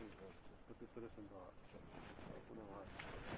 Tutti e tre sembrava una mano.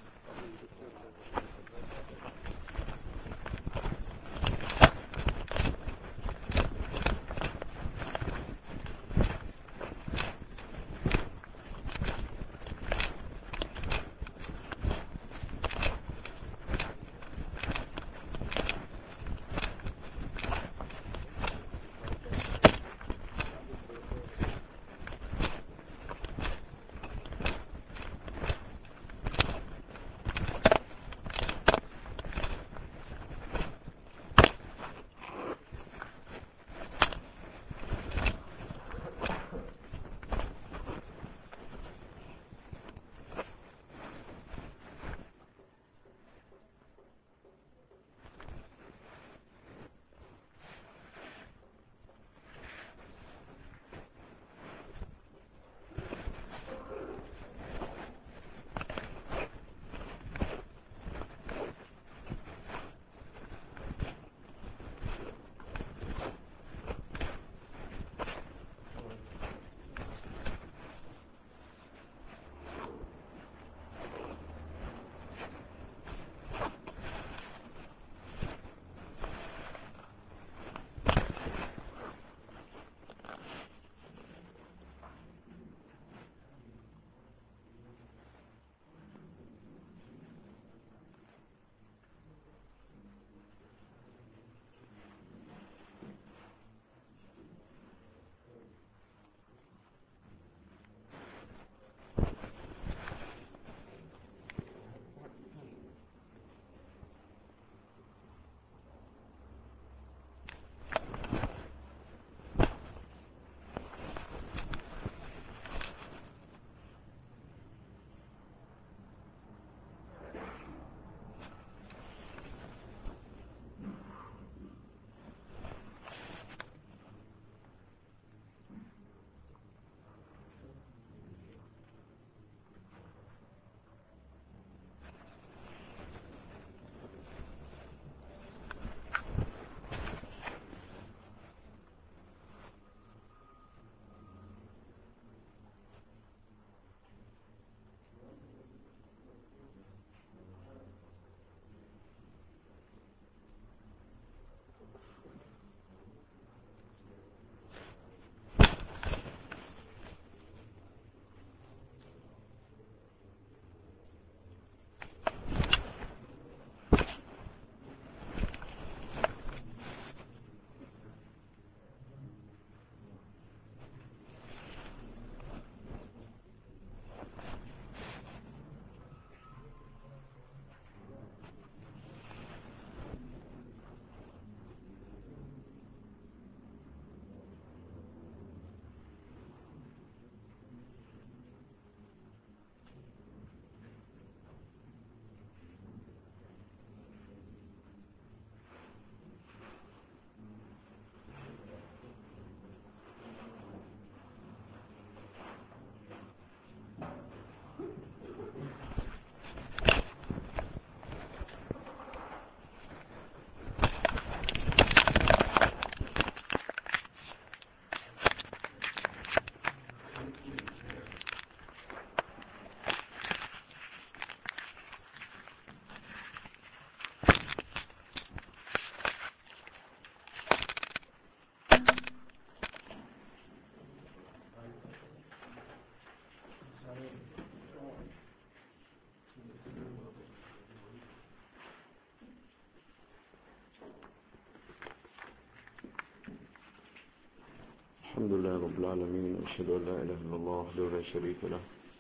الحمد لله رب العالمين، أشهد أن لا إله إلا الله وحده لا شريك له،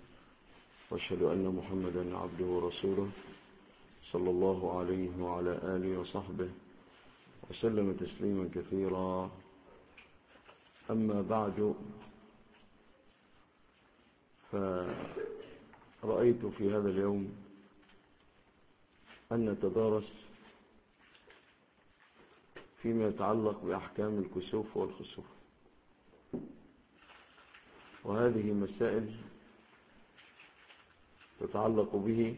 وأشهد أن محمدا عبده ورسوله صلى الله عليه وعلى آله وصحبه وسلم تسليما كثيرا. أما بعد، فرأيت في هذا اليوم أن نتدارس فيما يتعلق بأحكام الكسوف والخسوف، وهذه مسائل تتعلق به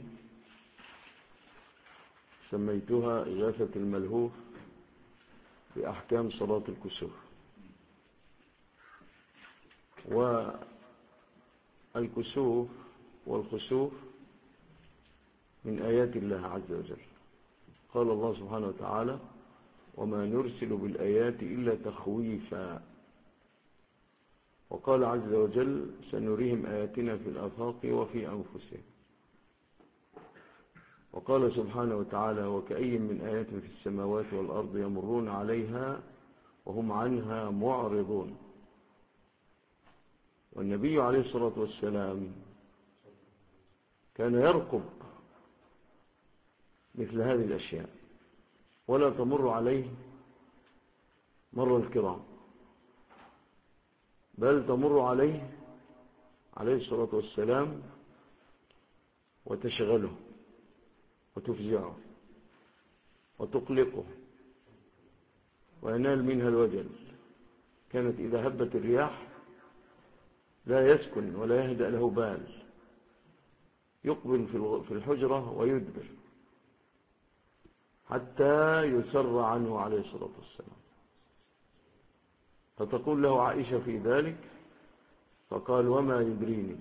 سميتها إغاثة الملهوف بأحكام صلاة الكسوف. الكسوف والخسوف من آيات الله عز وجل. قال الله سبحانه وتعالى: وما نرسل بالآيات إلا تخويفا. وقال عز وجل: سنريهم آياتنا في الآفاق وفي أنفسهم. وقال سبحانه وتعالى: وكأي من آيات في السماوات والأرض يمرون عليها وهم عنها معرضون. والنبي عليه الصلاة والسلام كان يرقب مثل هذه الأشياء ولا تمر عليه مر الكرام، بل تمر عليه الصلاة والسلام وتشغله وتفزعه وتقلقه وينال منها الوجل. كانت إذا هبت الرياح لا يسكن ولا يهدأ له بال، يقبل في الحجرة ويدبر حتى يسر عنه عليه الصلاة والسلام. فتقول له عائشة في ذلك: فقال: وما يدريني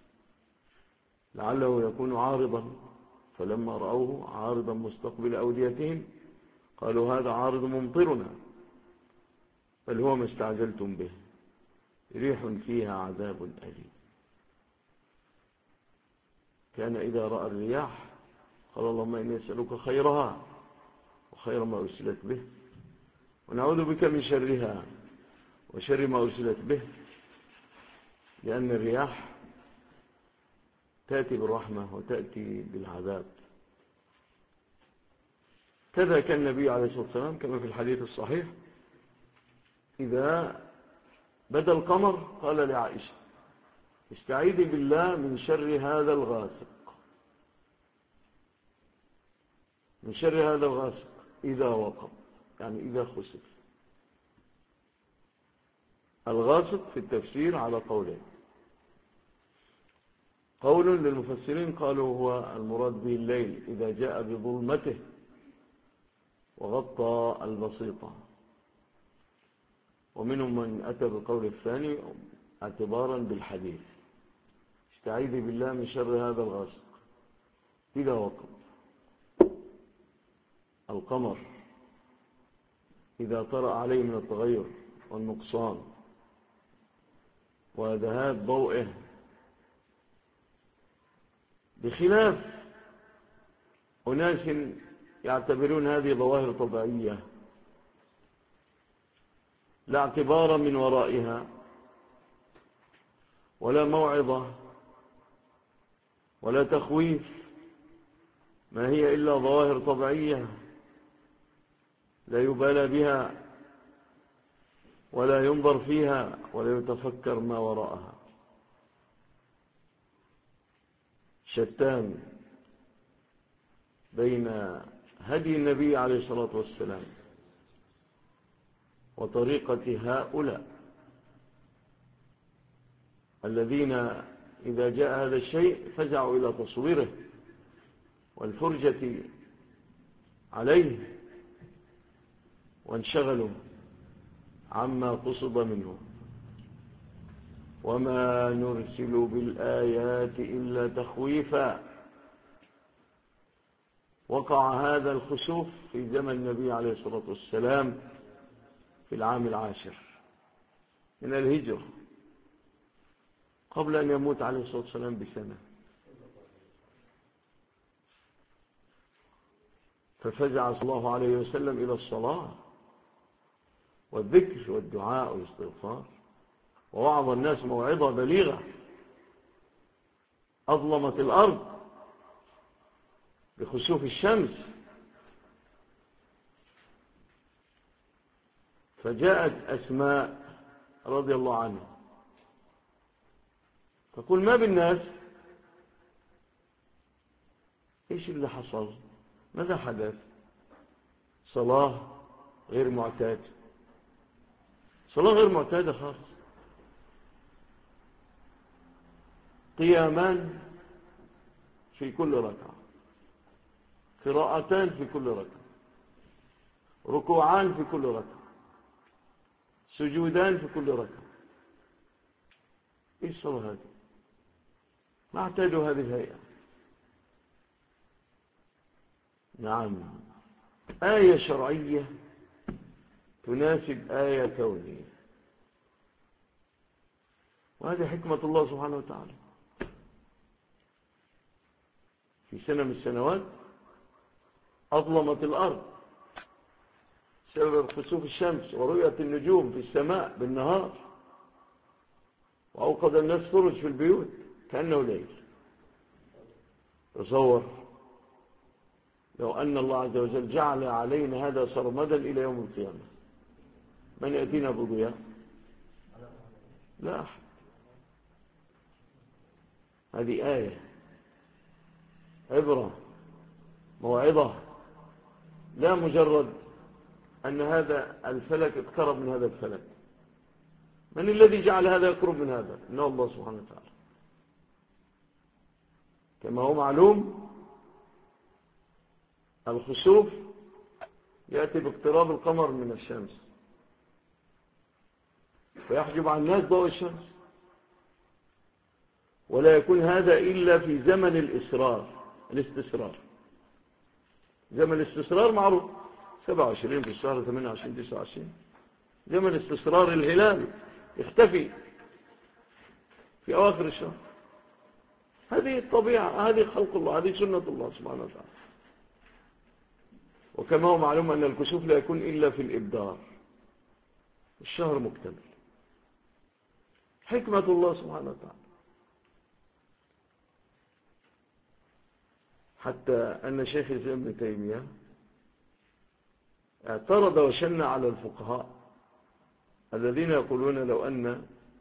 لعله يكون عارضا. فلما رأوه عارضا مستقبل أوديتهم قالوا: هذا عارض ممطرنا بل هو ما استعجلتم به ريح فيها عذاب أليم. كان إذا رأى الرياح قال: اللهم إني أسألك خيرها وخير ما أرسلت به، ونعوذ بك من شرها وشر ما أرسلت به، لأن الرياح تأتي بالرحمة وتأتي بالعذاب. كذا كان النبي عليه الصلاة والسلام كما في الحديث الصحيح: إذا بدا القمر قال لعائشة: استعيذي بالله من شر هذا الغاسق، من شر هذا الغاسق إذا وقب، يعني إذا خسف. الغاسق في التفسير على قولين: قول للمفسرين قالوا هو المراد به الليل إذا جاء بظلمته وغطى البسيطة، ومنهم من أتى بالقول الثاني اعتبارا بالحديث: استعيذي بالله من شر هذا الغاسق إذا وقب. القمر إذا طرأ عليه من التغير والنقصان وذهاب ضوئه، بخلاف أناس يعتبرون هذه ظواهر طبيعية لا اعتبار من ورائها ولا موعظة ولا تخويف، ما هي إلا ظواهر طبيعية لا يبالى بها ولا ينظر فيها ولا يتفكر ما وراءها. شتان بين هدي النبي عليه الصلاة والسلام وطريقة هؤلاء الذين إذا جاء هذا الشيء فزعوا إلى تصويره والفرجة عليه وانشغلوا عما قصد منه. وما نرسل بالآيات إلا تخويفا. وقع هذا الخسوف في زمن النبي عليه الصلاة والسلام في العام 10 من الهجرة، قبل أن يموت عليه الصلاة والسلام بسنة. ففزع صلى الله عليه وسلم إلى الصلاة والذكر والدعاء والاستغفار، ووعظ الناس موعظة بليغة أظلمت الأرض بخسوف الشمس. فجاءت أسماء رضي الله عنها تقول: ما بالناس؟ إيش اللي حصل؟ ماذا حدث؟ صلاة غير معتادة، صلاة غير معتادة خالص، قيامان في كل ركعة، قراءتان في كل ركعة، ركوعان في كل ركعة، سجودان في كل ركعة. ايش الصلاة هذه؟ اعتادوا هذه الهيئة. نعم، آية شرعية تناسب آية كونية، وهذه حكمة الله سبحانه وتعالى. في سنة من السنوات أظلمت الأرض بسبب خسوف الشمس ورؤية النجوم في السماء بالنهار، وأوقد الناس فرج في البيوت كأنه ليل. تصور لو أن الله عز وجل جعل علينا هذا سرمدا إلى يوم القيامة، من يأتينا بضياء؟ لا أحد. هذه آية، عبرة، موعظة، لا مجرد أن هذا الفلك اقترب من هذا الفلك. من الذي جعل هذا يقرب من هذا؟ إنه الله سبحانه وتعالى. كما هو معلوم الخسوف يأتي باقتراب القمر من الشمس فيحجب عن الناس ضوء الشمس، ولا يكون هذا إلا في زمن الاستسرار. زمن الاستسرار معروف، 27 في الشهر، 28، 29، زمن استسرار الهلال يختفي في أواخر الشهر. هذه الطبيعة، هذه خلق الله، هذه سنة الله سبحانه وتعالى. وكما هو معلوم أن الكسوف لا يكون إلا في الإبدار، الشهر مكتمل. حكمة الله سبحانه وتعالى. حتى أن شيخ الإسلام ابن تيمية اعترض وشن على الفقهاء الذين يقولون لو أن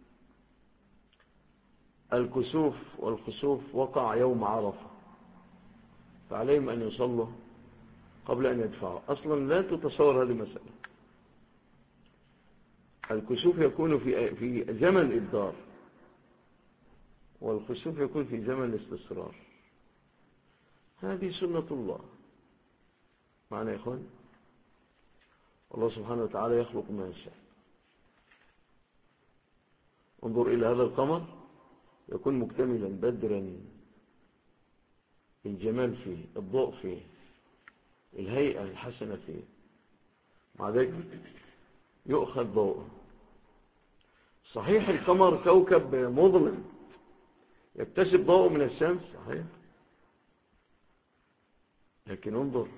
الكسوف والخسوف وقع يوم عرفة فعليهم أن يصلوا قبل أن يدفعوا. أصلا لا تتصور هذه المسألة. الكسوف يكون في زمن الإبدار، والخسوف يكون في زمن الاستسرار. هذه سنة الله معنا يا إخوان. الله سبحانه وتعالى يخلق ما يشاء. انظر إلى هذا القمر، يكون مكتملا بدرا، الجمال فيه، الضوء فيه، الهيئة الحسنة فيه، مع ذلك يؤخذ ضوءه. صحيح القمر كوكب مظلم يكتسب ضوء من الشمس، صحيح، لكن انظر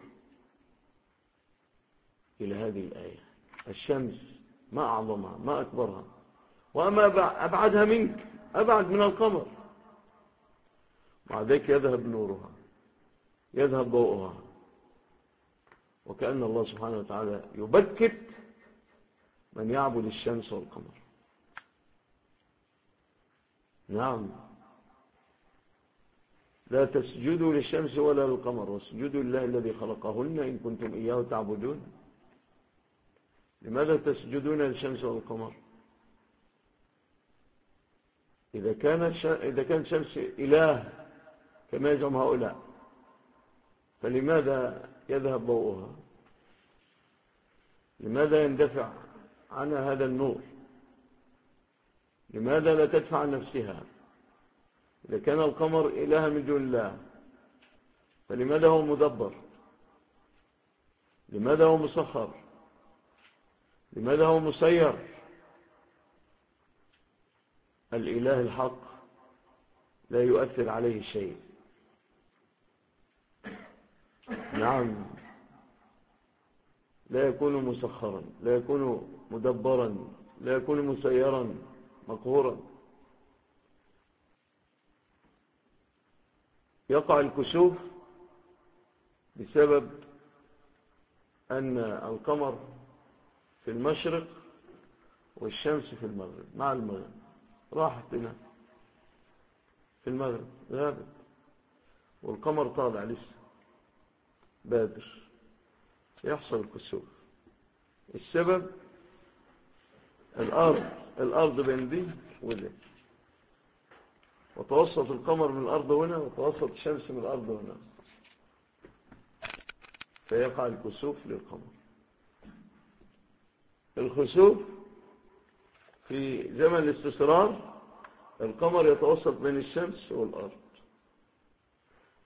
إلى هذه الآية. الشمس ما أعظمها، ما أكبرها، وما أبعدها منك، أبعد من القمر، مع ذلك يذهب نورها، يذهب ضوءها، وكأن الله سبحانه وتعالى يبكت من يعبد الشمس والقمر. نعم، لا تسجدوا للشمس ولا للقمر واسجدوا لله الذي خلقهن إن كنتم إياه تعبدون. لماذا تسجدون للشمس والقمر؟ إذا كان الشمس إله كما يزعم هؤلاء، فلماذا يذهب ضوءها؟ لماذا يندفع عنها هذا النور؟ لماذا لا تدفع عن نفسها؟ إذا كان القمر إله من دون الله، فلماذا هو مدبر؟ لماذا هو مسخر؟ لماذا هو مسير؟ الإله الحق لا يؤثر عليه شيء. نعم، لا يكون مسخرا، لا يكون مدبرا، لا يكون مسيرا مقهورا. يقع الكسوف بسبب أن القمر في المشرق والشمس في المغرب، مع المغرب راحت لنا في المغرب، غابت، والقمر طالع لسه بادر، يحصل الكسوف. السبب الأرض بين دي وذي، وتوسط القمر من الأرض هنا، وتوسط الشمس من الأرض هنا، فيقع الكسوف للقمر. الخسوف في زمن الاستسرار، القمر يتوسط بين الشمس والأرض،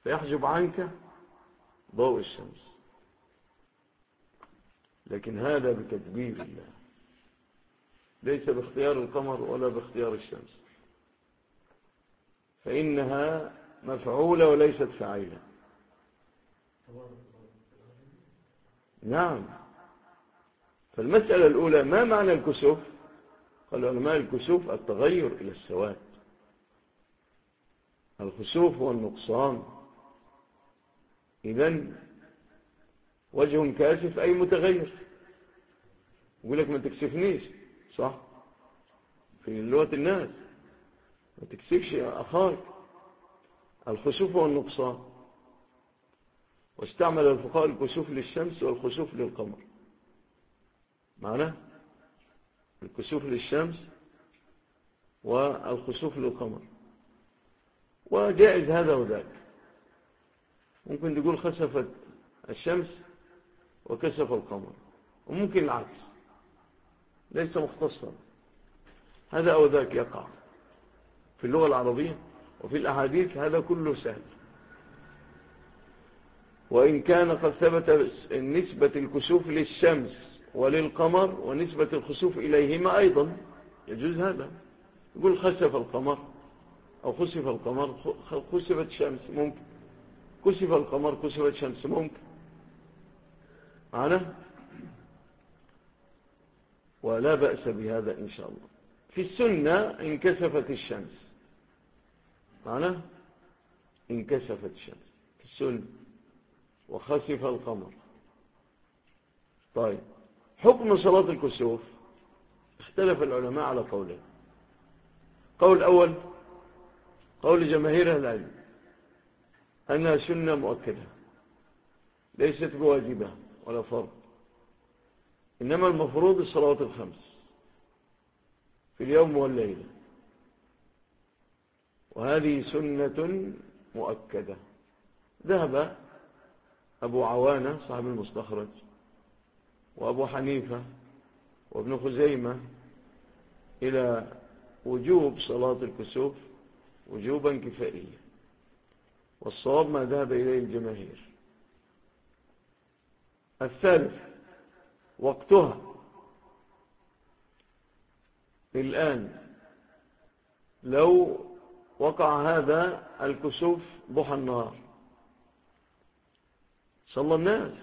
فيحجب عنك ضوء الشمس، لكن هذا بتدبير الله، ليس باختيار القمر ولا باختيار الشمس، فإنها مفعولة وليست فاعلة. نعم. فالمسألة الأولى ما معنى الكسوف؟ قال العلماء الكسوف التغير إلى السواد. الخسوف هو النقصان، إذن وجه كاسف أي متغير. يقول لك ما تكسفنيش، صح؟ في لغة الناس ما تكسفش أخاك. الخسوف هو النقصان، واستعمل الفقهاء الكسوف للشمس والخسوف للقمر. معناه الكسوف للشمس والخسوف للقمر، وجائز هذا وذاك. ممكن تقول خسفت الشمس وكسف القمر، وممكن العكس، ليس مختصا. هذا أو ذاك يقع في اللغة العربية وفي الأحاديث، هذا كله سهل. وإن كان قد ثبت نسبة الكسوف للشمس وللقمر ونسبة الخسوف إليهما أيضا، يجوز هذا. يقول خسف القمر أو خسف القمر، خسفت الشمس، ممكن. كسف القمر، كسفت الشمس، ممكن. معنا؟ ولا بأس بهذا إن شاء الله. في السنة انكسفت الشمس، معنا؟ انكسفت الشمس في السنة، وخسف القمر. طيب، حكم صلاة الكسوف اختلف العلماء على قولين. قول أول، قول جماهير العلم، أنها سنة مؤكدة ليست بواجبة ولا فرض، إنما المفروض الصلوات الخمس في اليوم والليلة، وهذه سنة مؤكدة. ذهب أبو عوانة صاحب المستخرج وأبو حنيفة وابن خزيمة إلى وجوب صلاة الكسوف وجوبا كفائيا، والصواب ما ذهب إليه الجماهير. الثالث، وقتها الآن، لو وقع هذا الكسوف ضحى النهار صلى الناس،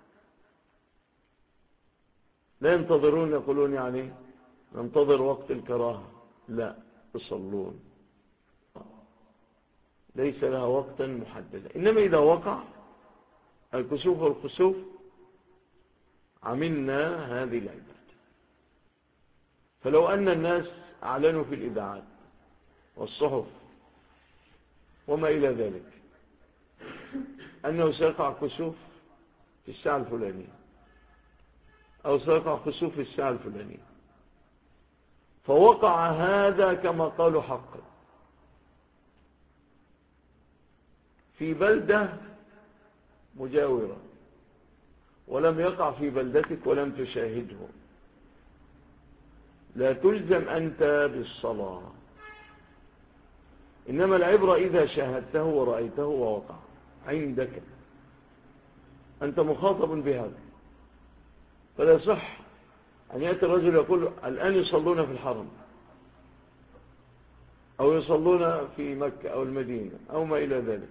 لا ينتظرون يقولون يعني ننتظر وقت الكراهة، لا، يصلون، ليس لها وقتا محددا. إنما إذا وقع الكسوف والخسوف عملنا هذه العبادة. فلو أن الناس أعلنوا في الإذاعات والصحف وما إلى ذلك أنه سيقع كسوف في الساعة الفلانية أو سيقع خسوف في الساعة الفلانية، فوقع هذا كما قالوا حقا في بلدة مجاورة ولم يقع في بلدتك ولم تشاهده، لا تلزم أنت بالصلاة، إنما العبرة إذا شاهدته ورأيته ووقع عندك، أنت مخاطب بهذا. فلا صح أن يأتي الرجل يقول الآن يصلون في الحرم أو يصلون في مكة أو المدينة أو ما إلى ذلك.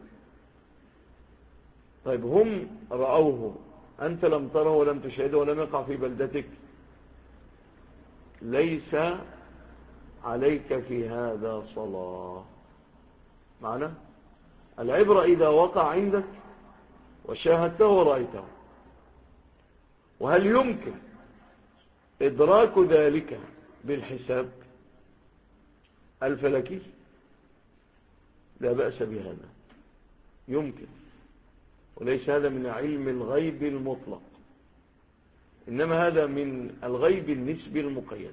طيب، هم رأوه، أنت لم تره ولم تشاهده ولم يقع في بلدتك، ليس عليك في هذا صلاة. معنى العبرة إذا وقع عندك وشاهدته ورأيته. وهل يمكن إدراك ذلك بالحساب الفلكي؟ لا بأس بهذا، يمكن، وليس هذا من علم الغيب المطلق، إنما هذا من الغيب النسبي المقيد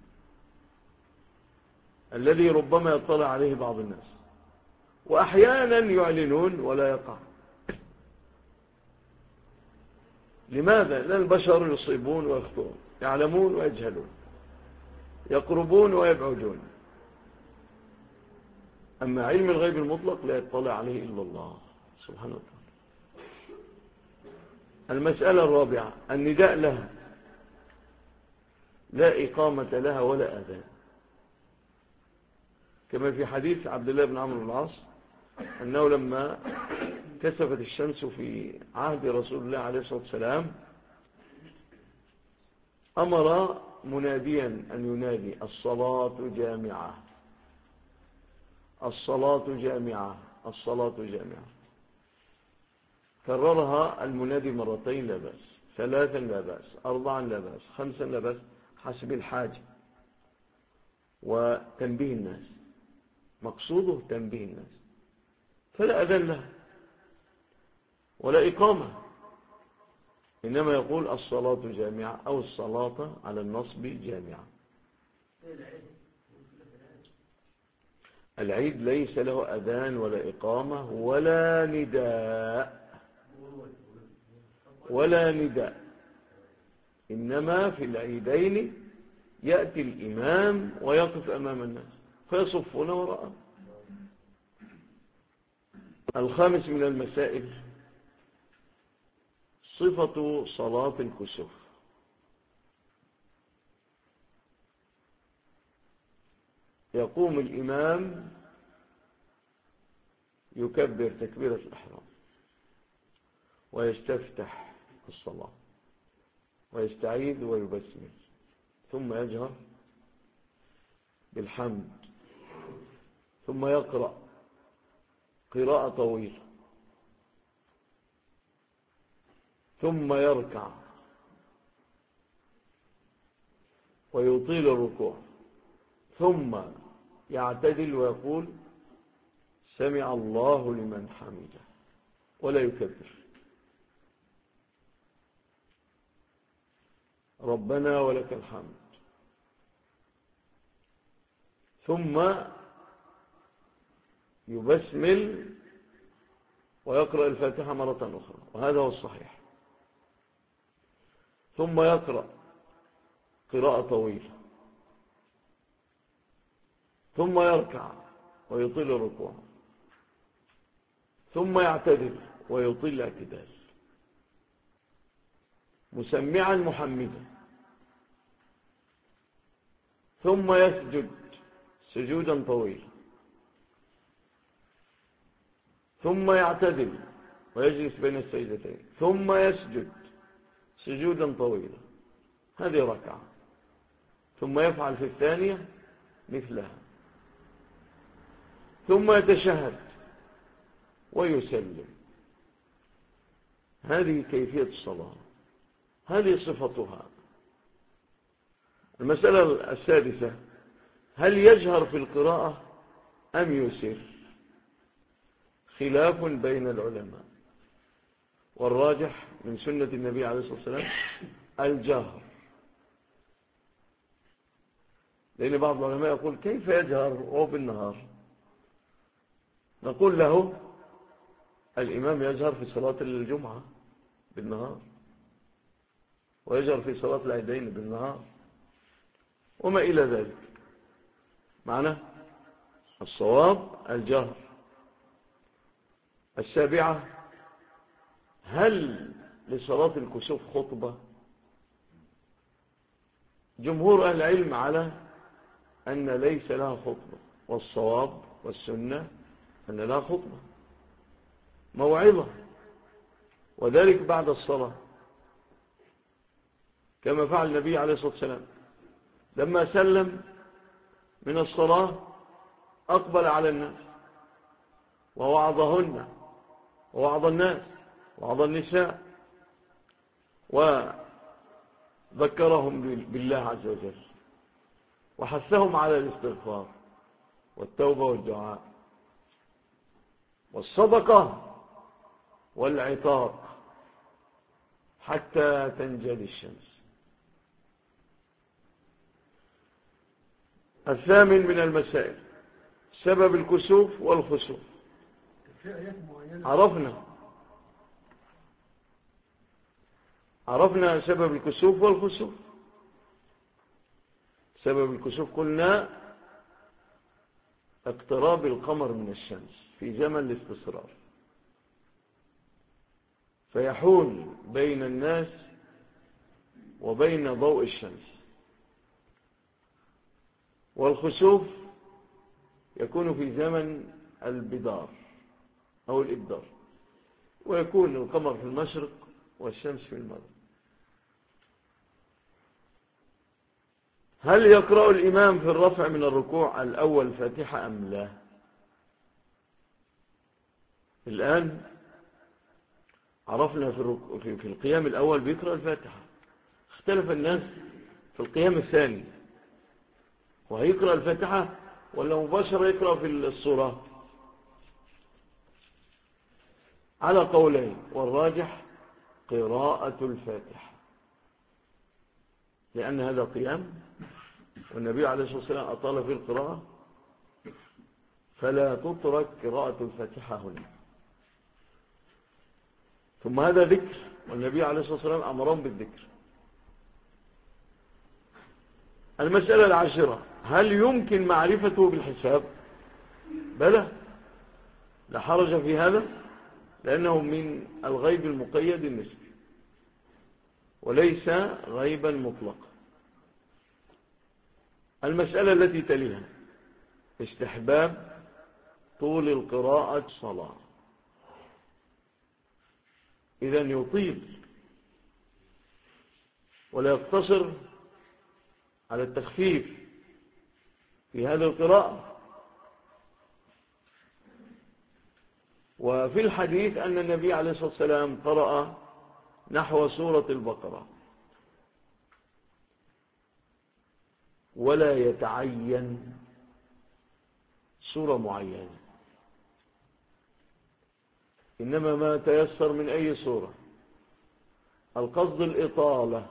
الذي ربما يطلع عليه بعض الناس، وأحيانا يعلنون ولا يقع. لماذا؟ لأن البشر يصيبون ويخطئون، يعلمون ويجهلون، يقربون ويبعدون. أما علم الغيب المطلق لا يطلع عليه إلا الله سبحانه وتعالى. المسألة الرابعة النداء لها، لا إقامة لها ولا أذان، كما في حديث عبد الله بن عمرو بن العاص أنه لما كسفت الشمس في عهد رسول الله عليه الصلاة والسلام أمر مناديا أن ينادي الصلاة جامعة، الصلاة جامعة، الصلاة جامعة. كررها المنادي مرتين لا بأس، ثلاثا لا بأس، أربعا لا بأس، خمسا لا بأس، حسب الحاجة وتنبيه الناس، مقصوده تنبيه الناس. فلا أذن له ولا إقامة، إنما يقول الصلاة جامعة أو الصلاة على النصب جامعة. العيد ليس له أذان ولا إقامة ولا نداء ولا نداء، إنما في العيدين يأتي الإمام ويقف أمام الناس فيصفون وراءه. الخامس من المسائل صفة صلاة الكسوف. يقوم الإمام يكبر تكبيرة الإحرام ويستفتح الصلاة ويستعيذ ويبسمل، ثم يجهر بالحمد، ثم يقرأ قراءة طويلة، ثم يركع ويطيل الركوع، ثم يعتدل ويقول سمع الله لمن حمده ولا يكبر، ربنا ولك الحمد، ثم يبسمل ويقرأ الفاتحة مرة أخرى، وهذا هو الصحيح. ثم يقرأ قراءة طويلة، ثم يركع ويطيل الركوع، ثم يعتدل ويطيل الاعتدال مسمعا محمدا، ثم يسجد سجودا طويلا، ثم يعتدل ويجلس بين السجدتين، ثم يسجد سجودا طويلا، هذه ركعة، ثم يفعل في الثانية مثلها، ثم يتشهد ويسلم. هذه كيفية الصلاة، هذه صفتها. المسألة السادسة هل يجهر في القراءة أم يسر؟ خلاف بين العلماء، والراجح من سنة النبي عليه الصلاة والسلام الجهر، لأن بعض العلماء يقول كيف يجهر وهو بالنهار؟ نقول له الإمام يجهر في صلاة الجمعة بالنهار، ويجهر في صلاة العيدين بالنهار، وما إلى ذلك. معنى الصواب الجهر. السابعة هل لصلاة الكسوف خطبة؟ جمهور أهل العلم على أن ليس لها خطبة، والصواب والسنة أن لها خطبة موعظة، وذلك بعد الصلاة، كما فعل النبي عليه الصلاة والسلام لما سلم من الصلاة أقبل على الناس ووعظهن ووعظ الناس ووعظ النساء وذكرهم بالله عز وجل، وحثهم على الاستغفار والتوبة والدعاء والصدقة والعتاق حتى تنجلي الشمس. الثامن من المسائل سبب الكسوف والخسوف. عرفنا سبب الكسوف والخسوف. سبب الكسوف قلنا اقتراب القمر من الشمس في زمن الاستسرار، فيحول بين الناس وبين ضوء الشمس. والخسوف يكون في زمن البدار أو الإبدار، ويكون القمر في المشرق والشمس في المغرب. هل يقرأ الإمام في الرفع من الركوع الأول فاتحة أم لا؟ الآن عرفنا في القيام الأول بيقرأ الفاتحة. اختلف الناس في القيام الثاني، وهيقرأ الفاتحة ولا مباشرة يقرأ في الصورة؟ على قولين، والراجح قراءة الفاتحة، لأن هذا قيام والنبي عليه الصلاة والسلام أطال في القراءة، فلا تترك قراءة الفاتحة هنا. ثم هذا ذكر، والنبي عليه الصلاة والسلام أمرهم بالذكر. المسألة العاشرة، هل يمكن معرفته بالحساب؟ بلى، لا حرج في هذا، لأنه من الغيب المقيد النسبي وليس غيبا مطلقا. المسألة التي تليها، استحباب طول القراءة صلاة. إذن يطيل ولا يقتصر على التخفيف في هذه القراءة. وفي الحديث أن النبي عليه الصلاة والسلام قرأ نحو سورة البقرة، ولا يتعين سورة معينة، إنما ما تيسر من أي سورة. القصد الإطالة،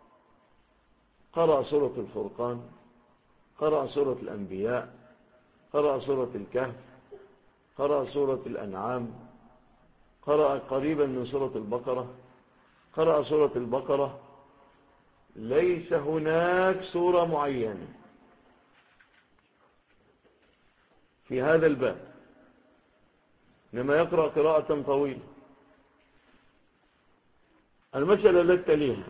قرأ سورة الفرقان، قرأ سورة الأنبياء، قرأ سورة الكهف، قرأ سورة الأنعام، قرأ قريبا من سورة البقرة، قرأ سورة البقرة. ليس هناك سورة معينة في هذا الباب، إنما يقرأ قراءة طويلة. المسألة التي تليها،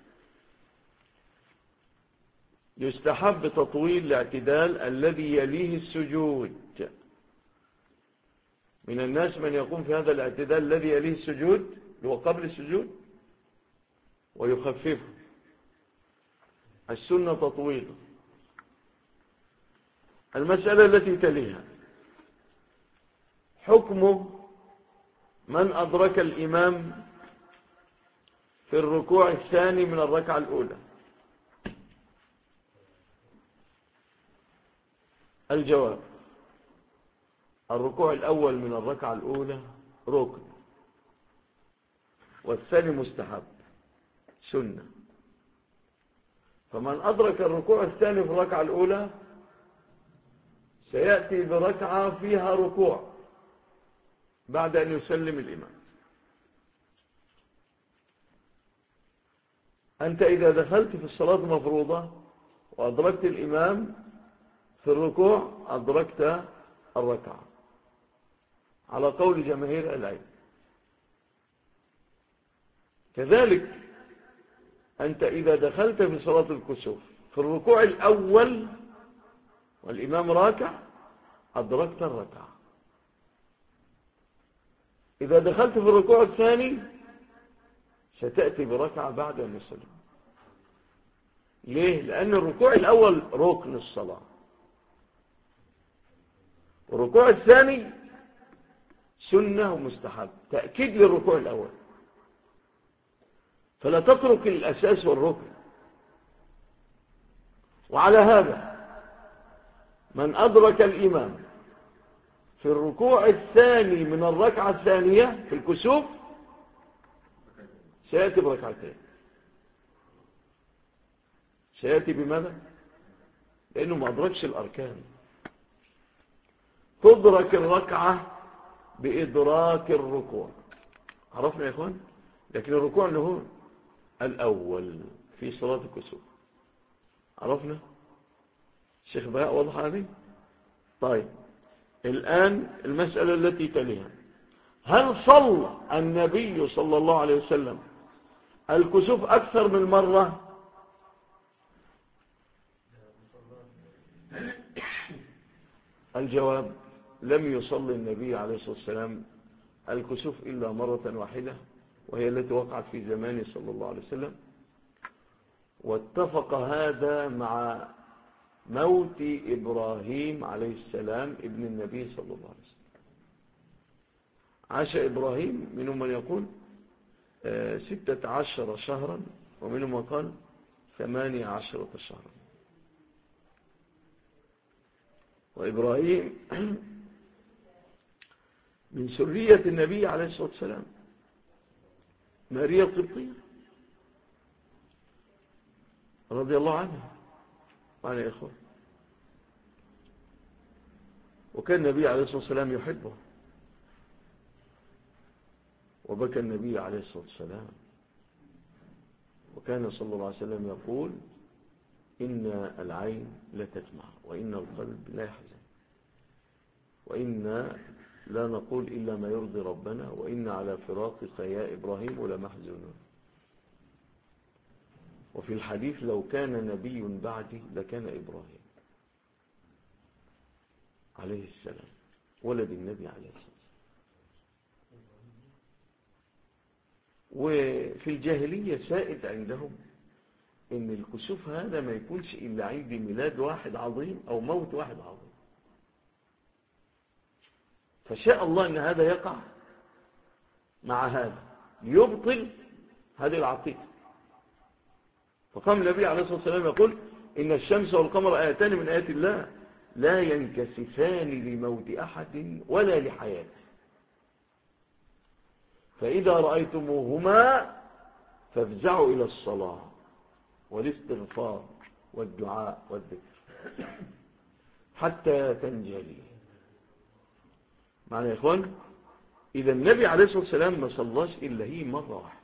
يستحب تطويل الاعتدال الذي يليه السجود. من الناس من يقوم في هذا الاعتدال الذي يليه السجود، هو قبل السجود، ويخففه. السنة تطويله. المسألة التي تليها، حكم من أدرك الإمام في الركوع الثاني من الركعة الأولى. الجواب، الركوع الأول من الركعة الأولى ركن، والثاني مستحب سنة. فمن أدرك الركوع الثاني في الركعة الأولى سيأتي بركعة فيها ركوع بعد أن يسلم الإمام. أنت إذا دخلت في الصلاة المفروضة وأدركت الإمام في الركوع أدركت الركعة على قول جماهير العلم. كذلك أنت إذا دخلت في صلاة الكسوف في الركوع الأول والإمام راكع أدركت الركعة. إذا دخلت في الركوع الثاني ستأتي بركعة بعد أن يسلم. ليه؟ لأن الركوع الأول ركن الصلاة، والركوع الثاني سنة ومستحب، تأكيد للركوع الأول. فلا تترك الأساس والركن. وعلى هذا من أدرك الإمام في الركوع الثاني من الركعة الثانية في الكسوف سيأتي بركعتين. سيأتي بماذا؟ لأنه ما أدركش الأركان. تدرك الركعة بإدراك الركوع. عرفنا يا إخوان؟ لكن الركوع اللي هو الأول في صلاة الكسوف. عرفنا؟ الشيخ بقى واضح هذه؟ طيب، الآن المسألة التي تليها، هل صلى النبي صلى الله عليه وسلم الكسوف أكثر من مرة؟ الجواب: لم يصلي النبي عليه الصلاة والسلام الكسوف إلا مرة واحدة، وهي التي وقعت في زمانه صلى الله عليه وسلم. واتفق هذا مع موت إبراهيم عليه السلام ابن النبي صلى الله عليه وسلم. عاش إبراهيم، منهم من يقول 16 شهرا، ومنهم من قال 18 شهرا. وإبراهيم من سرية النبي عليه الصلاة والسلام، ماريا القبطية رضي الله عنها وعن إخوة. وكان النبي عليه الصلاة والسلام يحبه، وبكى النبي عليه الصلاة والسلام، وكان صلى الله عليه وسلم يقول: إن العين لتدمع وإن القلب لا يحزن، وإنا لا نقول إلا ما يرضي ربنا، وإن على فراقك يا إبراهيم لمحزونون. وفي الحديث: لو كان نبي بعدي لكان إبراهيم عليه السلام ولد النبي عليه الصلاة والسلام. وفي الجاهلية سائد عندهم إن الكسوف هذا ما يكونش إلا عند ميلاد واحد عظيم أو موت واحد عظيم، فشاء الله أن هذا يقع مع هذا يبطل هذه العقيدة. فقام النبي عليه الصلاة والسلام يقول: إن الشمس والقمر آيتان من آيات الله لا ينكسفان لموت أحد ولا لحياته، فإذا رأيتموهما فافزعوا إلى الصلاة والاستغفار والدعاء والذكر حتى تنجلي. معنى يا إخوان، إذا النبي عليه الصلاة والسلام ما صلاش إلا هي مرة واحدة،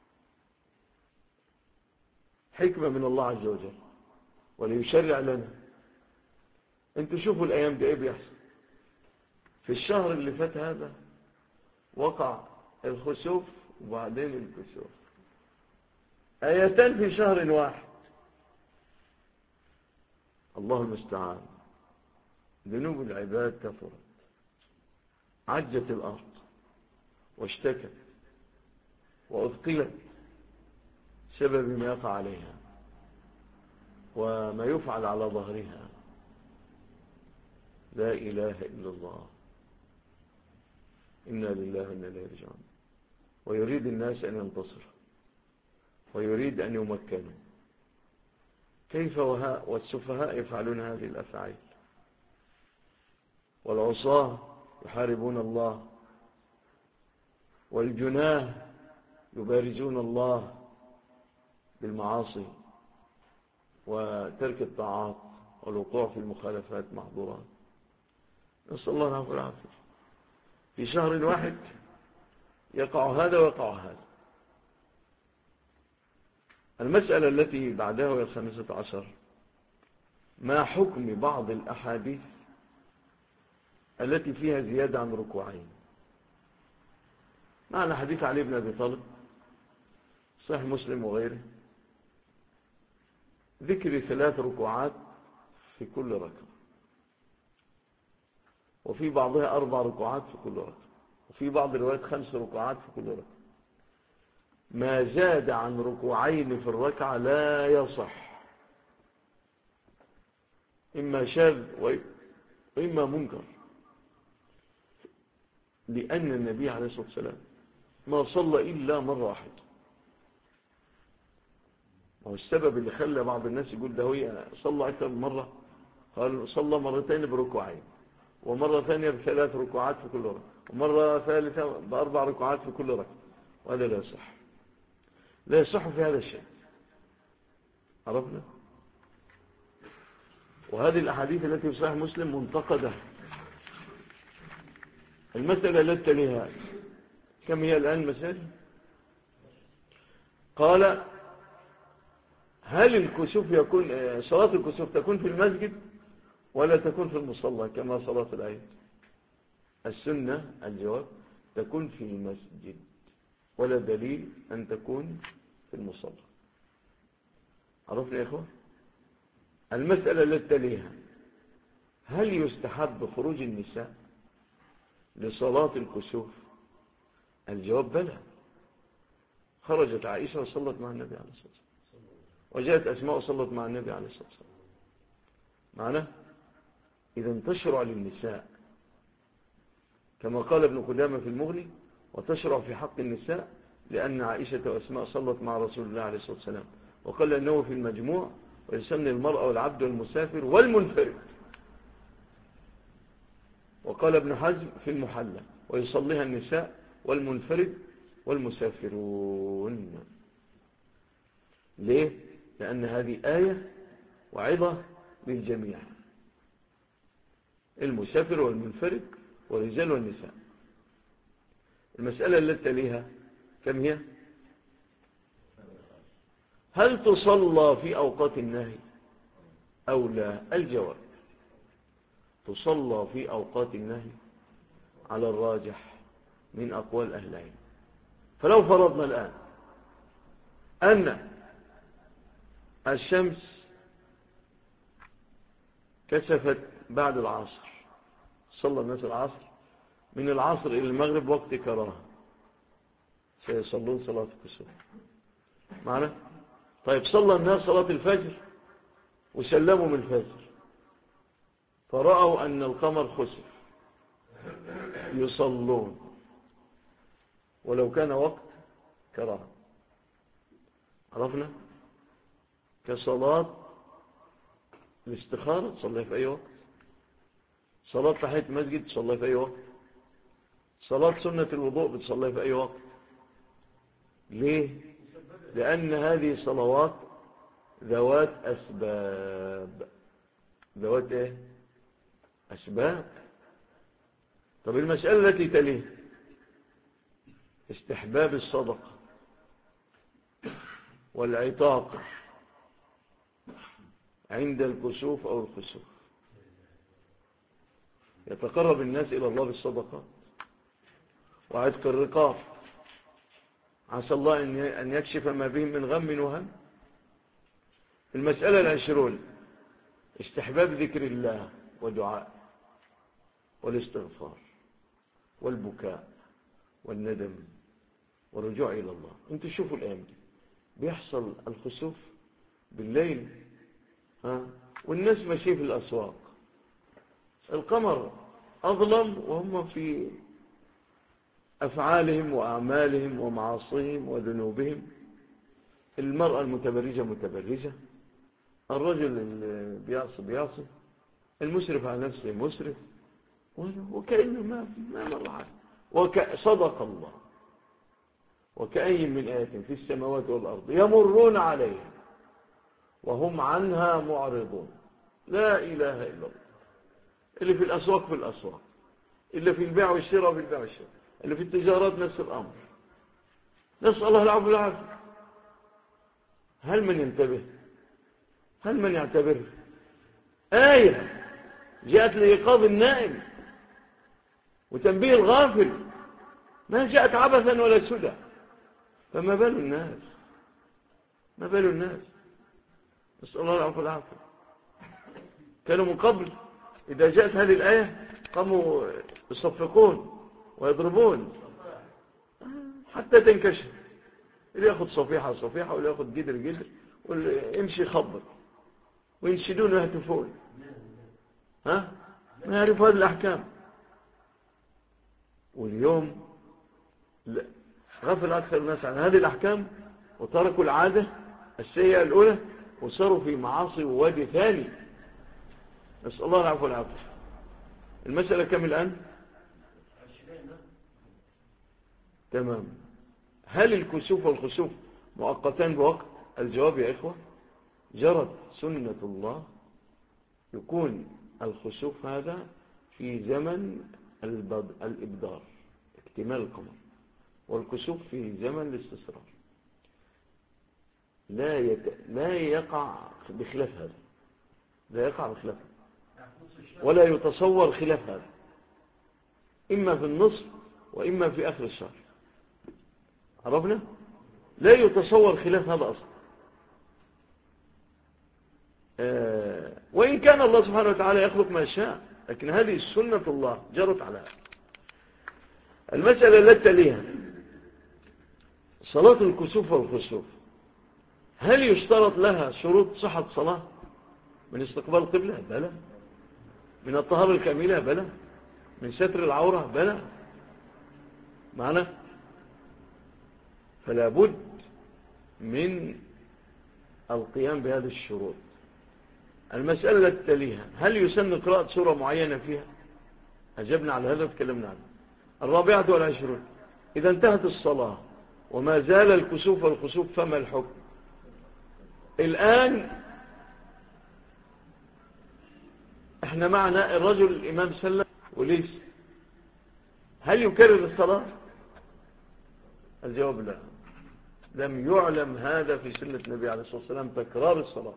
حكمة من الله عز وجل وليشرع لنا. انتوا شوفوا الأيام دي ايه بيحصل. في الشهر اللي فات هذا وقع الخسوف وبعدين الكسوف، آيتان في شهر واحد. الله المستعان. ذنوب العباد كثرت، عجت الأرض واشتكت وأثقلت سبب ما يقع عليها وما يفعل على ظهرها. لا إله إلا الله، إنا لله وإنا إليه راجعون. ويريد الناس أن ينتصروا ويريد أن يمكنوا. كيف والسفهاء يفعلون هذه الأفعال، والعصاة يحاربون الله، والجناه يبارزون الله بالمعاصي وترك الطاعات والوقوع في المخالفات محظورات. نسأل الله العفو والعافية. في شهر واحد يقع هذا ويقع هذا. المسألة التي بعدها وهي 15: ما حكم بعض الأحاديث التي فيها زيادة عن ركوعين؟ معنى حديث علي بن أبي طالب صحيح مسلم وغيره، ذكر 3 ركوعات في كل ركعة، وفي بعضها 4 ركوعات في كل ركعة، وفي بعض الروايات 5 ركوعات في كل ركعة. ما زاد عن ركوعين في الركعة لا يصح، إما شاذ وإما منكر، لأن النبي عليه الصلاة والسلام ما صلى إلا مرة واحدة. والسبب اللي خلى بعض الناس يقول ده هو صلى أكثر من مرة، قال صلى مرتين بركوعين، ومرة ثانية ب3 ركوعات في كل ركعة، ومرة ثالثة ب4 ركوعات في كل ركعة. وهذا لا يصح، لا يصح في هذا الشيء. عرفنا؟ وهذه الأحاديث التي في صحيح مسلم منتقدة. المسألة التي تليها، كم هي الآن مسألة؟ قال: هل الكسوف يكون صلاة الكسوف تكون في المسجد ولا تكون في المصلى كما صلاة العيد؟ السنة الجواب تكون في المسجد، ولا دليل أن تكون في المصلى. عرفنا يا إخوة؟ المسألة التي تليها: هل يستحب خروج النساء لصلاة الكسوف؟ الجواب بلى. خرجت عائشة وصلت مع النبي عليه الصلاة والسلام، وجاءت أسماء وصلت مع النبي عليه الصلاة والسلام. معنى إذا تشرع للنساء كما قال ابن قدامة في المغني: وتشرع في حق النساء لأن عائشة وأسماء صلت مع رسول الله عليه الصلاة والسلام. وقال أنه في المجموع: ويسمي المرأة والعبد والمسافر والمنفرد. وقال ابن حزم في المحلى: ويصليها النساء والمنفرد والمسافرون. ليه؟ لأن هذه آية وعظة للجميع، المسافر والمنفرد والرجال والنساء. المسألة التي تليها كم هي؟ هل تصلى في أوقات النهي أو لا؟ الجواب: تصلى في أوقات النهي على الراجح من أقوال أهل العلم. فلو فرضنا الآن أن الشمس كسفت بعد العصر، صلى الناس العصر، من العصر إلى المغرب وقت كراهة، سيصلون صلاة الكسوف معنا؟ طيب صلى الناس صلاة الفجر وسلموا من الفجر، فرأوا أن القمر خسف، يصلون ولو كان وقت كراهة. عرفنا؟ كصلاة الاستخارة تصلي في أي وقت، صلاة تحية المسجد تصلي في أي وقت، صلاة سنة الوضوء بتصلي في أي وقت. ليه؟ لأن هذه صلوات ذوات أسباب. ذوات إيه؟ أسباب. طب المسألة التي تليه: استحباب الصدقة والعتاق عند الكسوف أو الخسوف. يتقرب الناس إلى الله بالصدقات وعتق الرقاب، عسى الله أن يكشف ما بهم من غم وهم. المسألة 20: استحباب ذكر الله ودعاء والاستغفار والبكاء والندم والرجوع إلى الله. انتوا شوفوا الآن دي بيحصل الخسوف بالليل، والناس ماشيين في الأسواق، القمر أظلم وهم في أفعالهم وأعمالهم ومعاصيهم وذنوبهم. المرأة المتبرجة متبرجة، الرجل اللي بيعصي، المسرف على نفسه مسرف، وكأنه ما مر عليه. صدق الله: وكأي من آية في السماوات والأرض يمرون عليها وهم عنها معرضون. لا إله إلا الله. اللي في الأسواق في الأسواق، اللي في البيع والشراء في البيع والشراء، اللي في التجارات نفس الأمر. نسأل الله العفو والعافية. هل من ينتبه؟ هل من يعتبر؟ آية جاءت لإيقاظ النائم وتنبيه الغافل، ما جاءت عبثا ولا سدى. فما بال الناس؟ ما بال الناس؟ نسأل الله العفو والعافية. كانوا من قبل إذا جاءت هذه الآية قاموا يصفقون ويضربون حتى تنكشف، اللي ياخد صفيحة صفيحة، واللي ياخد جدر جدر، واللي يمشي يخبط وينشدون ويهتفون. ما يعرفوا هذه الأحكام. واليوم غفل أكثر الناس عن هذه الأحكام وتركوا العادة السيئة الأولى وصاروا في معاصي ووادي ثاني. نسأل الله العفو والعافية. المسألة كم الآن؟ تمام. هل الكسوف والخسوف مؤقتان بوقت؟ الجواب يا إخوة: جرت سنة الله يكون الخسوف هذا في زمن الإبدار، اكتمال القمر، والكسوف في زمن الاستسرار. لا يقع بخلاف هذا، لا يقع بخلاف هذا، ولا يتصور خلاف هذا، إما في النصف وإما في آخر الشهر. عرفنا؟ لا يتصور خلاف هذا أصلا. وإن كان الله سبحانه وتعالى يخلق ما يشاء، لكن هذه سنة الله جرت على هذا. المسألة التي تليها صلاة الكسوف والخسوف، هل يشترط لها شروط صحة صلاة؟ من استقبال القبلة؟ بلى. من الطهارة الكاملة؟ بلى. من ستر العورة؟ بلى. معنى فلا بد من القيام بهذه الشروط. المسألة التي تليها، هل يسن قراءة سورة معينة فيها؟ أجبنا على هذا وتكلمنا عنه. 24، إذا انتهت الصلاة وما زال الكسوف والخسوف فما الحكم؟ الآن احنا معنا الرجل الإمام سلم وليس، هل يكرر الصلاة؟ الجواب لا. لم يعلم هذا في سنة النبي عليه الصلاة والسلام تكرار الصلاة.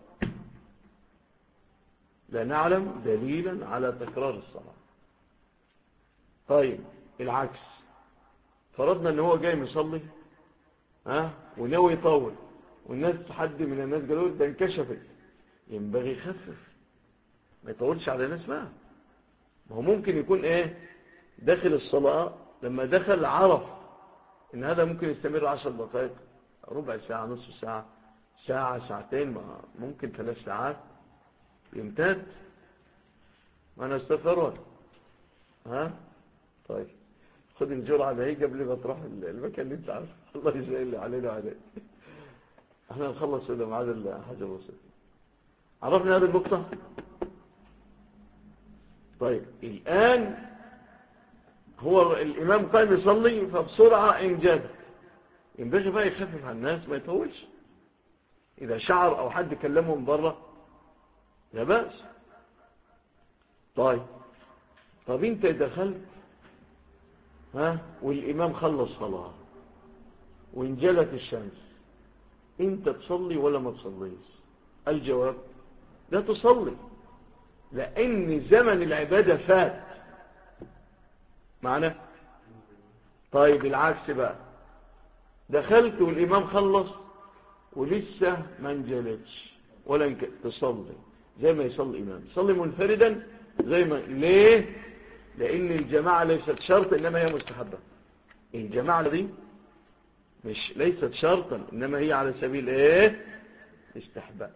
لا نعلم دليلا على تكرار الصلاة. طيب العكس، فرضنا ان هو جاي مصلي وناوي يطول، والناس حد من الناس قالوا ده انكشفت، ينبغي يخفف، ما يطولش على الناس بقى. ما هو ممكن يكون داخل الصلاة، لما دخل عرف ان هذا ممكن يستمر 10 دقائق، ربع ساعة، نصف ساعة، ساعة، ساعتين، ممكن 3 ساعات يمتد. ما انا استفرد. طيب خد الجرعة ده قبل ما تروح المكان اللي انت عارف. الله يسهل علينا وعليك. احنا نخلص هذا مع هذا حاجة بسيطة. عرفنا هذه النقطة. طيب الآن هو الإمام قائم يصلي، فبسرعة انجاز، ينبغي بقى يخفف عن الناس، ما يطولش. إذا شعر أو حد كلمه من بره لا بأس. طيب انت دخلت والإمام خلص صلاة وانجلت الشمس، انت تصلي ولا ما تصليش؟ الجواب لا تصلي، لأن زمن العبادة فات معنا. طيب العكس بقى، دخلت والإمام خلص ولسه ما انجلتش ولا تصلي زي ما يصلي الإمام، تصلي منفردا زي ما. ليه؟ لأن الجماعة ليست شرط، إنما هي مستحبة. الجماعة دي ليست شرطا، إنما هي على سبيل استحباب.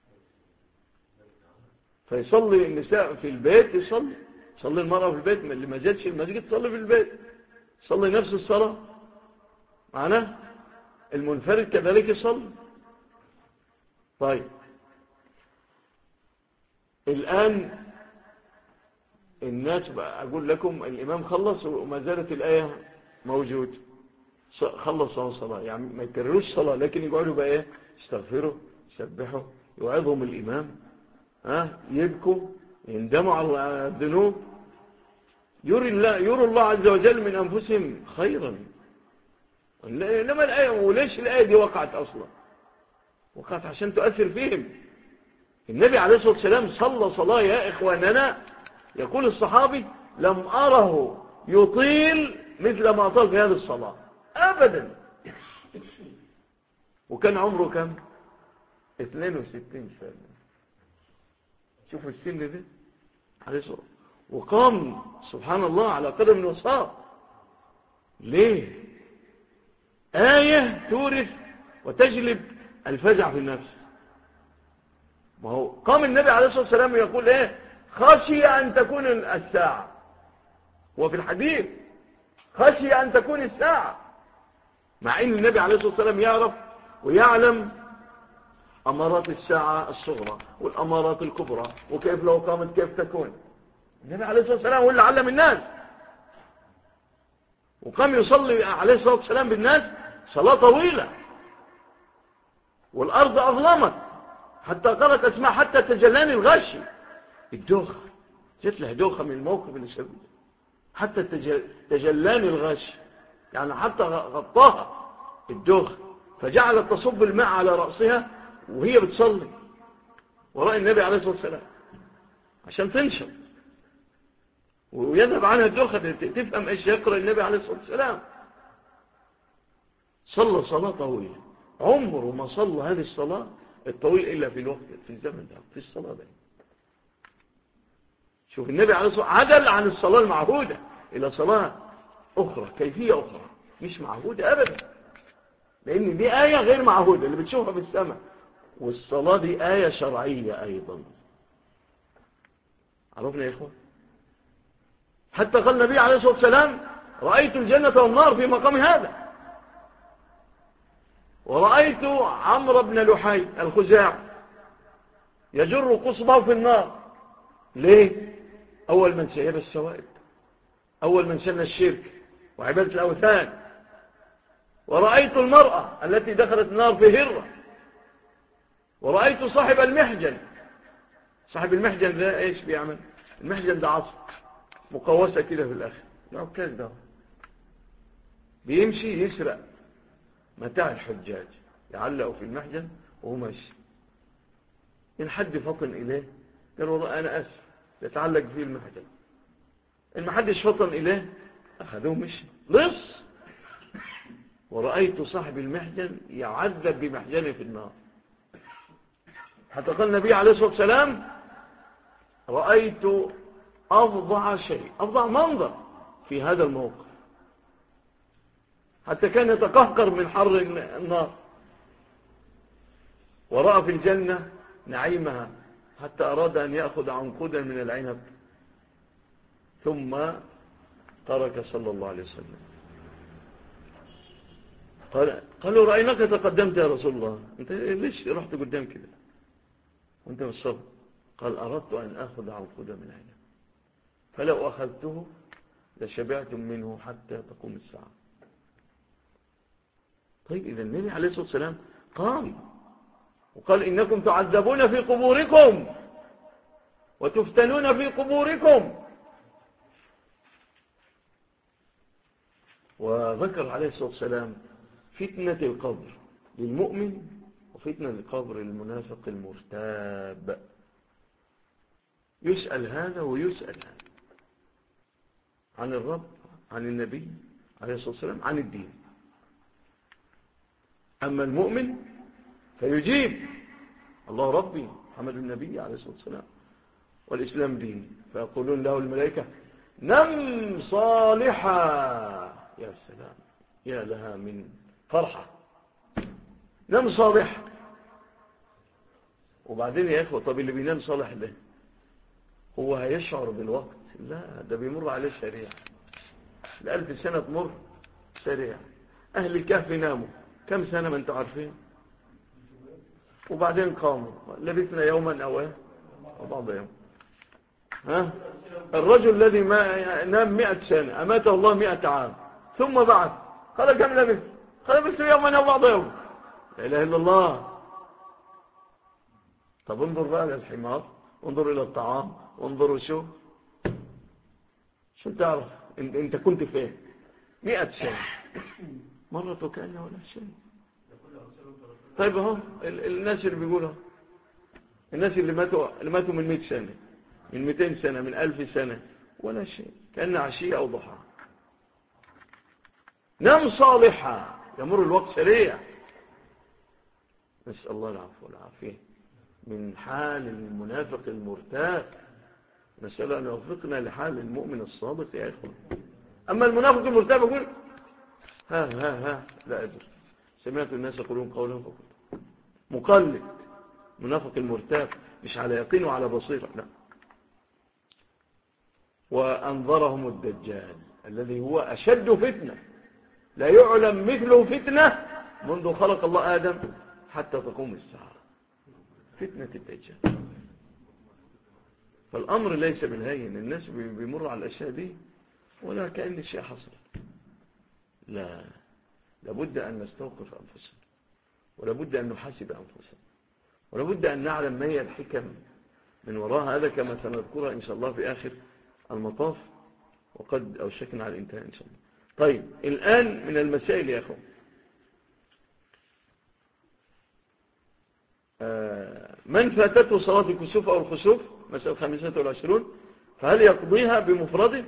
فيصلي النساء في البيت، يصلي المرأة في البيت، اللي ما جاتش المسجد تصلي في البيت، يصلي نفس الصلاة معنا. المنفرد كذلك يصلي. طيب الآن الناس أقول لكم الإمام خلص وما زالت الآية موجود، خلص الصلاة، يعني ما يكرروش الصلاة، لكن يقعدوا بقى يستغفروا، يسبحوا، يوعظهم الإمام، يبكوا، يندموا على الذنوب، يرى الله عز وجل من أنفسهم خيرا. إنما الآية، وليش الآية دي وقعت أصلا؟ وقعت عشان تؤثر فيهم. النبي عليه الصلاة والسلام صلى صلاة يا إخواننا، يقول الصحابي لم أره يطيل مثل ما أطال في هذه الصلاة أبدا. وكان عمره كم؟ 62 سنة. شوفوا السن ده عليه الصلاة. وقام سبحان الله على قدم وساق. ليه؟ آية تورث وتجلب الفزع في النفس. ما هو قام النبي عليه الصلاة والسلام يقول خشي أن تكون الساعة، وفي الحديث خشي أن تكون الساعة، مع أن النبي عليه الصلاة والسلام يعرف ويعلم أمارات الساعة الصغرى والأمارات الكبرى، وكيف لو قامت كيف تكون. النبي عليه الصلاة والسلام هو اللي علم الناس، وقام يصلي عليه الصلاة والسلام بالناس صلاة طويلة، والأرض أظلمت حتى قالت أسماء حتى تجلاني الغشي، الدوخة جت له دوخة من الموقف اللي سبب، حتى تجلاني الغشي، يعني حتى غطاها الدوخة، فجعلت تصب الماء على رأسها وهي بتصلي وراء النبي عليه الصلاة والسلام عشان تنشر. ويذهب عنها الدخة، تفهم ايش يقرأ النبي عليه الصلاة والسلام. صلى صلاة طويلة، عمره ما صلى هذه الصلاة الطويل إلا في الوقت، في الزمن ده، في الصلاة ده. شوف النبي عليه الصلاة والسلام عدل عن الصلاة المعهودة إلى صلاة أخرى، كيفية أخرى مش معهودة أبدا، لأن دي آية غير معهودة اللي بتشوفها بالسماء، والصلاة دي آية شرعية أيضا. عرفنا يا إخوة؟ حتى قال النبي عليه الصلاة والسلام رأيت الجنة والنار في مقام هذا، ورأيت عمرو بن لحي الخزاعي يجر قصبه في النار. ليه؟ أول من سيب السوائب، أول من سن الشرك وعبادة الأوثان. ورأيت المرأة التي دخلت النار في هرة. ورأيت صاحب المحجن. صاحب المحجن ده ايش بيعمل؟ المحجن ده عصر مقوسة كده في الآخر، العكاز ده بيمشي يسرق متاع الحجاج، يعلقوا في المحجن وهو ماشي. إن حد فطن إليه قال والله أنا أسف، يتعلق فيه المحجن. إن ما حدش فطن إليه أخذوه مشي لص. ورأيت صاحب المحجن يعذب بمحجنه في النار، حتى قال النبي عليه الصلاة والسلام رأيت أفظع شيء، أفظع منظر في هذا الموقف، حتى كان يتقهقر من حر النار. ورأى في الجنة نعيمها حتى أراد أن يأخذ عنقودا من العنب، ثم ترك صلى الله عليه وسلم. قالوا رأيناك تقدمت يا رسول الله، أنت ليش رحت قدام كده وأنت بالصبر؟ قال أردت أن أخذ عنقودا من عنب، فلو أخذته لشبعتم منه حتى تقوم الساعة. طيب إذا النبي عليه الصلاة والسلام قام وقال إنكم تعذبون في قبوركم وتفتنون في قبوركم. وذكر عليه الصلاة والسلام فتنة القبر للمؤمن وفتنة القبر للمنافق المرتاب، يسأل هذا ويسأل هذا عن الرب، عن النبي عليه الصلاة والسلام، عن الدين. أما المؤمن فيجيب الله ربي محمد النبي عليه الصلاة والسلام والإسلام دين، فيقولون له الملائكة نم صالحا. يا سلام، يا لها من فرحة، نم صالح. وبعدين يا إخوة، طب اللي بينام صالح ده هو هيشعر بالوقت؟ لا، ده بيمر عليه سريع، 1000 سنة تمر سريع. أهل الكهف ناموا كم سنة ما انتوا عارفين، وبعدين قاموا، لبثنا يوما أو بعض يوم. الرجل الذي ما نام 100 سنة أماته الله 100 عام ثم بعث، قال كم لبث؟ قال لبثت يوما أو بعض يوم. لا إله إلا الله. طب انظر بقى للحمار، انظر إلى الطعام، وانظروا شو تعرف انت كنت فين 100 سنة مرت وكأنه ولا شيء. طيب اهو الناس اللي بيقولها، الناس اللي ماتوا من 100 سنة، من 200 سنة، من 1000 سنة، ولا شيء، كأن عشية أو ضحى. نم صالحا، يمر الوقت سريع. نسأل الله العفو والعافية من حال المنافق المرتاب، نسأل أن يوفقنا لحال المؤمن الصادق يا إخوان. أما المنافق المرتاب يقول ها لا أدري، سمعت الناس يقولون قولا فقلت. مقلد، منافق المرتاب مش على يقين وعلى بصيرة، لا. وأنظرهم الدجال الذي هو أشد فتنة، لا يعلم مثله فتنة منذ خلق الله آدم حتى تقوم الساعة، فتنة الدجال. فالأمر ليس بالهين، الناس بيمر على الأشياء دي ولا كأن الشيء حصل. لا، لابد أن نستوقف أنفسنا، ولابد أن نحاسب أنفسنا، ولابد أن نعلم ما هي الحكم من وراء هذا، كما سنذكرها إن شاء الله في آخر المطاف، وقد أوشكنا على الانتهاء إن شاء الله. طيب الآن من المسائل يا أخوة، من فاتته صلاة الكسوف أو الخسوف، مسألة 25، فهل يقضيها بمفرده؟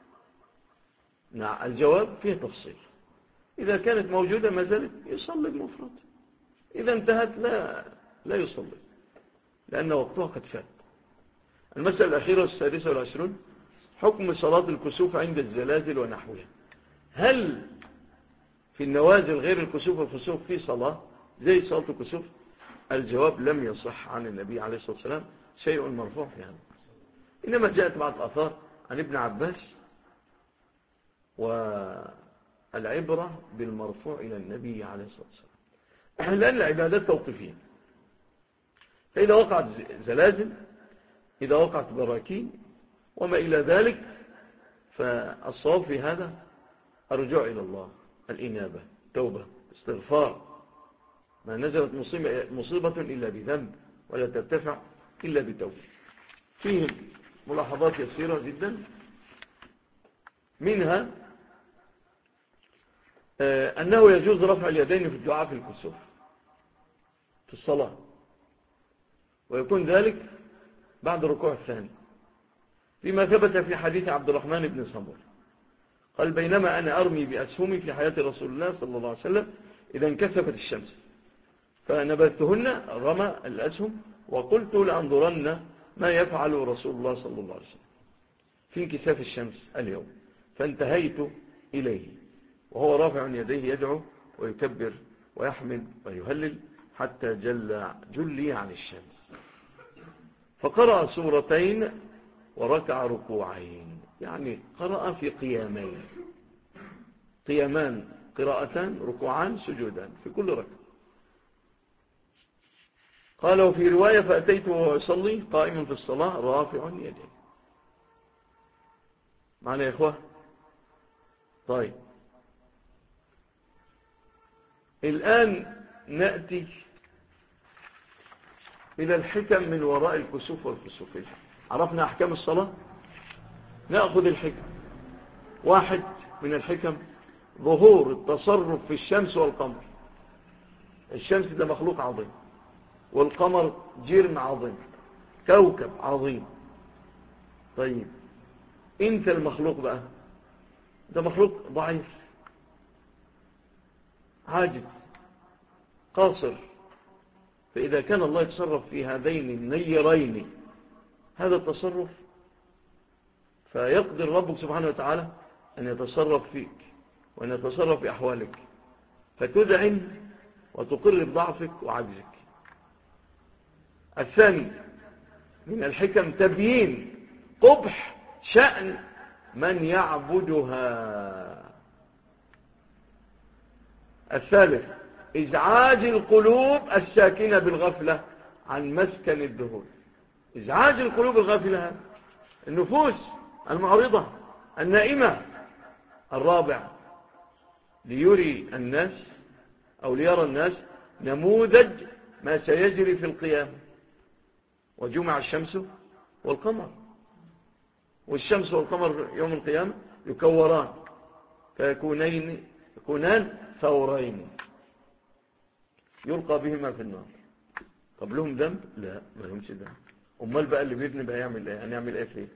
نعم، الجواب فيه تفصيل. إذا كانت موجودة ما زالت يصلي بمفرده، إذا انتهت لا يصلي لأن وقتها قد فات. المسألة الأخيرة 26 حكم صلاة الكسوف عند الزلازل ونحوها. هل في النوازل غير الكسوف والخسوف في صلاة زي صلاة الكسوف؟ الجواب لم يصح عن النبي عليه الصلاة والسلام شيء مرفوع في هذا، إنما جاءت بعض الآثار عن ابن عباس، والعبرة بالمرفوع إلى النبي عليه الصلاة والسلام، لأن العبادات توقيفية. فإذا وقعت زلازل، إذا وقعت براكين وما إلى ذلك، فالصواب في هذا الرجوع إلى الله، الإنابة، توبة، استغفار. ما نزلت مصيبة إلا بذنب، ولا ترتفع إلا بتوبة. فيه ملاحظات يسيرة جدا، منها أنه يجوز رفع اليدين في الدعاء في الكسوف في الصلاة، ويكون ذلك بعد الركوع الثاني، فيما ثبت في حديث عبد الرحمن بن سمر قال: بينما أنا أرمي بأسهمي في حياة رسول الله صلى الله عليه وسلم إذا انكسفت الشمس فنبذتهن، رمى الأسهم، وقلت لأنظرن ما يفعل رسول الله صلى الله عليه وسلم في انكساف الشمس اليوم، فانتهيت إليه وهو رافع يديه يدعو ويكبر ويحمد ويهلل حتى جلي عن الشمس، فقرأ سورتين وركع ركوعين، يعني قرأ في قيامان، قراءتان، ركوعان، سجودان في كل ركعة. قال: وفي رواية: فأتيت وهو يصلي قائما في الصلاة رافع يديه. معنا يا إخوة؟ طيب، الآن نأتي إلى الحكم من وراء الكسوف والكسوفين. عرفنا أحكام الصلاة، نأخذ الحكم. واحد من الحكم ظهور التصرف في الشمس والقمر. الشمس ده مخلوق عظيم، والقمر جرم عظيم، كوكب عظيم. طيب، انت المخلوق بقى ده مخلوق ضعيف، عاجز، قاصر. فإذا كان الله يتصرف في هذين النيرين هذا التصرف، فيقدر ربك سبحانه وتعالى أن يتصرف فيك وأن يتصرف في أحوالك، فتذعن وتقر بضعفك وعجزك. الثاني من الحكم تبيين قبح شأن من يعبدها. الثالث إزعاج القلوب الساكنة بالغفلة عن مسكن الدهور. إزعاج القلوب الغافلة، النفوس المعرضة النائمة. الرابع ليري الناس أو ليرى الناس نموذج ما سيجري في القيامة. وجمع الشمس والقمر، والشمس والقمر يوم القيامة يكوران فيكونان ثورين يلقى بهما في النار. طب لهم ذنب؟ لا، ما لهمش ذنب. امال بقى اللي بيبني بقى يعمل ايه؟ هنعمل ايه فيه؟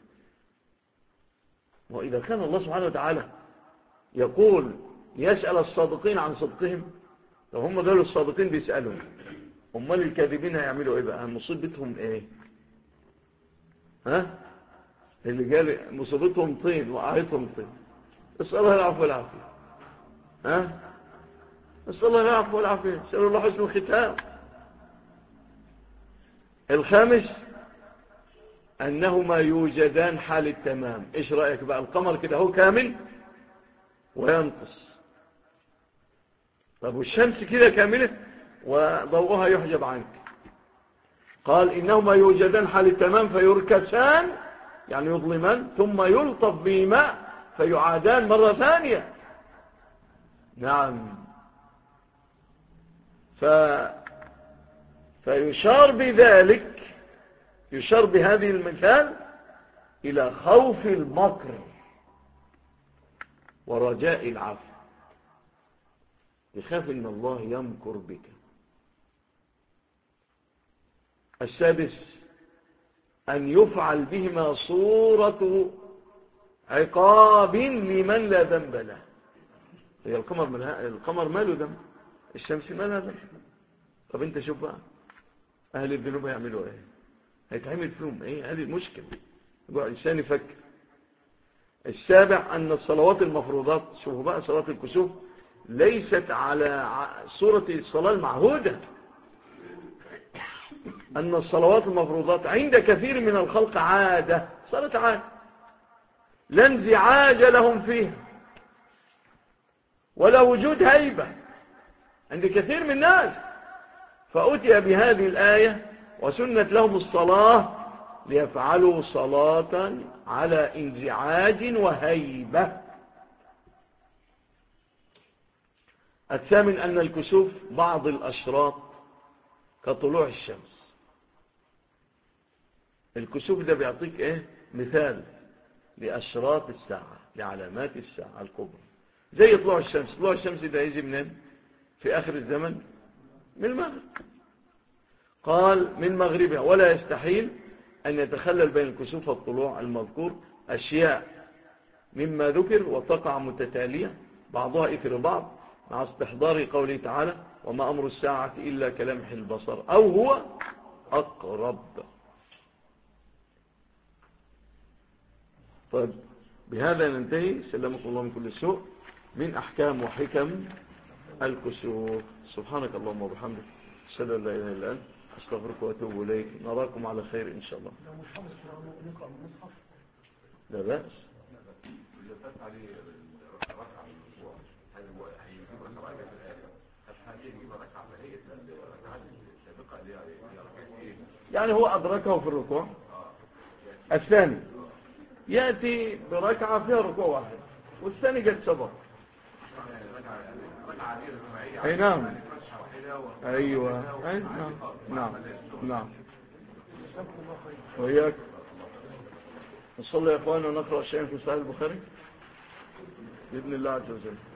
واذا كان الله سبحانه وتعالى يقول يسأل الصادقين عن صدقهم، لو هم دول الصادقين بيسألهم، امال الكاذبين هيعملوا ايه بقى؟ مصيبتهم ايه؟ ها؟ اللي قال مصيبتهم طين وقعتهم طين. اسأل الله العفو والعافية. ها؟ اسأل الله العفو والعافية، اسأل الله حسن الختام. الخامس أنهما يوجدان حال التمام. إيش رأيك بقى؟ القمر كده هو كامل وينقص، طب والشمس كده كاملة وضوءها يحجب عنك. قال إنهما يوجدان حال التمام فيركسان، يعني يظلمان، ثم يلطف بهما فيعادان مرة ثانية. نعم. فيشار بذلك، يشار بهذه المثال إلى خوف المكر ورجاء العفو. يخاف إن الله يمكر بك. السادس أن يفعل بهما صورة عقاب لمن لا ذنب له. هي القمر ماله ذنب، الشمس مالها ذنب. طب انت شوف بقى أهل الذنوب يعملوا ايه، هيتعمل فيهم ايه؟ هذه المشكلة يبقى إنسان يفكر. السابع أن الصلوات المفروضات، شوفوا بقى صلاة الكسوف ليست على صورة الصلاة المعهودة. أن الصلوات المفروضات عند كثير من الخلق عادة، صارت عادة لا انزعاج لهم فيها ولا وجود هيبة عند كثير من الناس، فأتي بهذه الآية وسنت لهم الصلاة ليفعلوا صلاة على انزعاج وهيبة. الثامن أن الكسوف بعض الأشراط كطلوع الشمس. الكسوف ده بيعطيك ايه؟ مثال لأشراط الساعة، لعلامات الساعة الكبرى، زي طلوع الشمس. طلوع الشمس ده يجي منين؟ في آخر الزمن من المغرب. قال من مغربها، ولا يستحيل أن يتخلل بين الكسوف والطلوع المذكور أشياء مما ذكر وتقع متتالية بعضها إثر بعض، مع استحضار قوله تعالى وما أمر الساعة إلا كلمح البصر أو هو أقرب. طيب بهذا ننتهي، سلمكم الله من كل سوء، من أحكام وحكم الكسوف. سبحانك اللهم وبحمدك، أشهد أن لا إله إلا أنت، أستغفرك وأتوب إليك. نراكم على خير إن شاء الله. لا بأس. يعني هو أدركه في الركوع الثاني، يأتي بركعة فيها ركوع واحد والثاني قد سبق. أي نعم، أيوة، أي نعم، نعم نعم. وإياك. نصلي يا أخوانا ونقرأ شيئا في صحيح البخاري بإذن الله عز وجل.